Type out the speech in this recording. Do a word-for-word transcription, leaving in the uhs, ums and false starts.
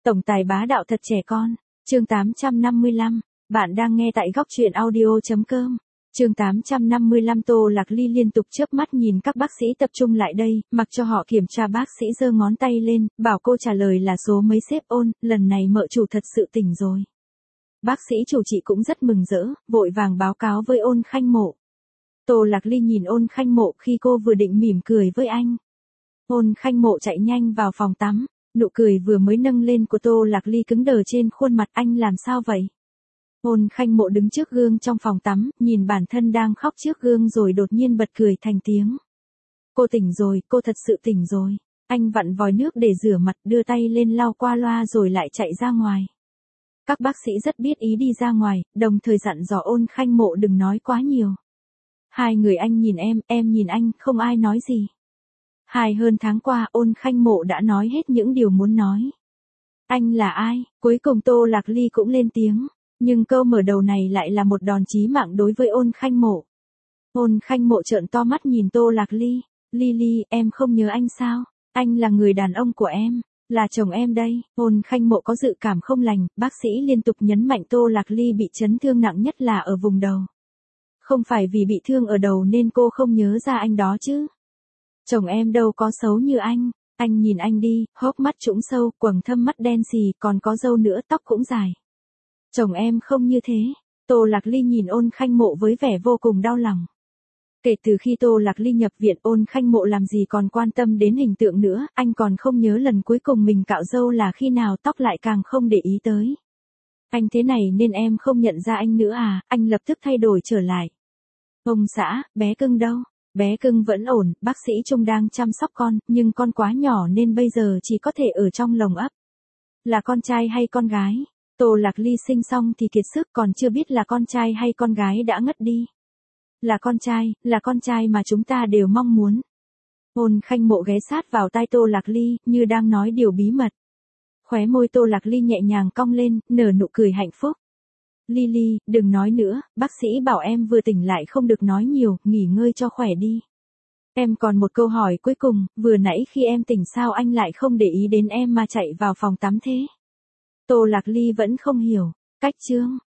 Tổng tài bá đạo thật trẻ con. Chương tám trăm năm mươi lăm. Bạn đang nghe tại góc truyện audio.com. Chương tám trăm năm mươi lăm. Tô Lạc Ly liên tục chớp mắt nhìn các bác sĩ tập trung lại đây, mặc cho họ kiểm tra. Bác sĩ giơ ngón tay lên, bảo cô trả lời là số mấy. Sếp Ôn, lần này mợ chủ thật sự tỉnh rồi. Bác sĩ chủ trị cũng rất mừng rỡ, vội vàng báo cáo với Ôn Khanh Mộ. Tô Lạc Ly nhìn Ôn Khanh Mộ khi cô vừa định mỉm cười với anh. Ôn Khanh Mộ chạy nhanh vào phòng tắm, nụ cười vừa mới nâng lên của Tô Lạc Ly cứng đờ trên khuôn mặt. Anh làm sao vậy? Ôn Khanh Mộ đứng trước gương trong phòng tắm, nhìn bản thân đang khóc trước gương rồi đột nhiên bật cười thành tiếng. Cô tỉnh rồi, cô thật sự tỉnh rồi. Anh vặn vòi nước để rửa mặt, đưa tay lên lau qua loa rồi lại chạy ra ngoài. Các bác sĩ rất biết ý đi ra ngoài, đồng thời dặn dò Ôn Khanh Mộ đừng nói quá nhiều. Hai người anh nhìn em, em nhìn anh, không ai nói gì. Hai hơn tháng qua, Ôn Khanh Mộ đã nói hết những điều muốn nói. Anh là ai? Cuối cùng Tô Lạc Ly cũng lên tiếng. Nhưng câu mở đầu này lại là một đòn chí mạng đối với Ôn Khanh Mộ. Ôn Khanh Mộ trợn to mắt nhìn Tô Lạc Ly. Ly Ly, em không nhớ anh sao? Anh là người đàn ông của em, là chồng em đây. Ôn Khanh Mộ có dự cảm không lành, bác sĩ liên tục nhấn mạnh Tô Lạc Ly bị chấn thương nặng nhất là ở vùng đầu. Không phải vì bị thương ở đầu nên cô không nhớ ra anh đó chứ? Chồng em đâu có xấu như anh, anh nhìn anh đi, hốc mắt trũng sâu, quầng thâm mắt đen xì, còn có râu nữa, tóc cũng dài. Chồng em không như thế. Tô Lạc Ly nhìn Ôn Khanh Mộ với vẻ vô cùng đau lòng. Kể từ khi Tô Lạc Ly nhập viện, Ôn Khanh Mộ làm gì còn quan tâm đến hình tượng nữa, anh còn không nhớ lần cuối cùng mình cạo râu là khi nào, tóc lại càng không để ý tới. Anh thế này nên em không nhận ra anh nữa à? Anh lập tức thay đổi trở lại. Ông xã, bé cưng đâu? Bé cưng vẫn ổn, bác sĩ Trung đang chăm sóc con, nhưng con quá nhỏ nên bây giờ chỉ có thể ở trong lồng ấp. Là con trai hay con gái? Tô Lạc Ly sinh xong thì kiệt sức, còn chưa biết là con trai hay con gái đã ngất đi. Là con trai, là con trai mà chúng ta đều mong muốn. Ôn Khanh Mộ ghé sát vào tai Tô Lạc Ly, như đang nói điều bí mật. Khóe môi Tô Lạc Ly nhẹ nhàng cong lên, nở nụ cười hạnh phúc. Ly Ly, đừng nói nữa, bác sĩ bảo em vừa tỉnh lại không được nói nhiều, nghỉ ngơi cho khỏe đi. Em còn một câu hỏi cuối cùng, vừa nãy khi em tỉnh sao anh lại không để ý đến em mà chạy vào phòng tắm thế? Tô Lạc Ly vẫn không hiểu. Cách chương.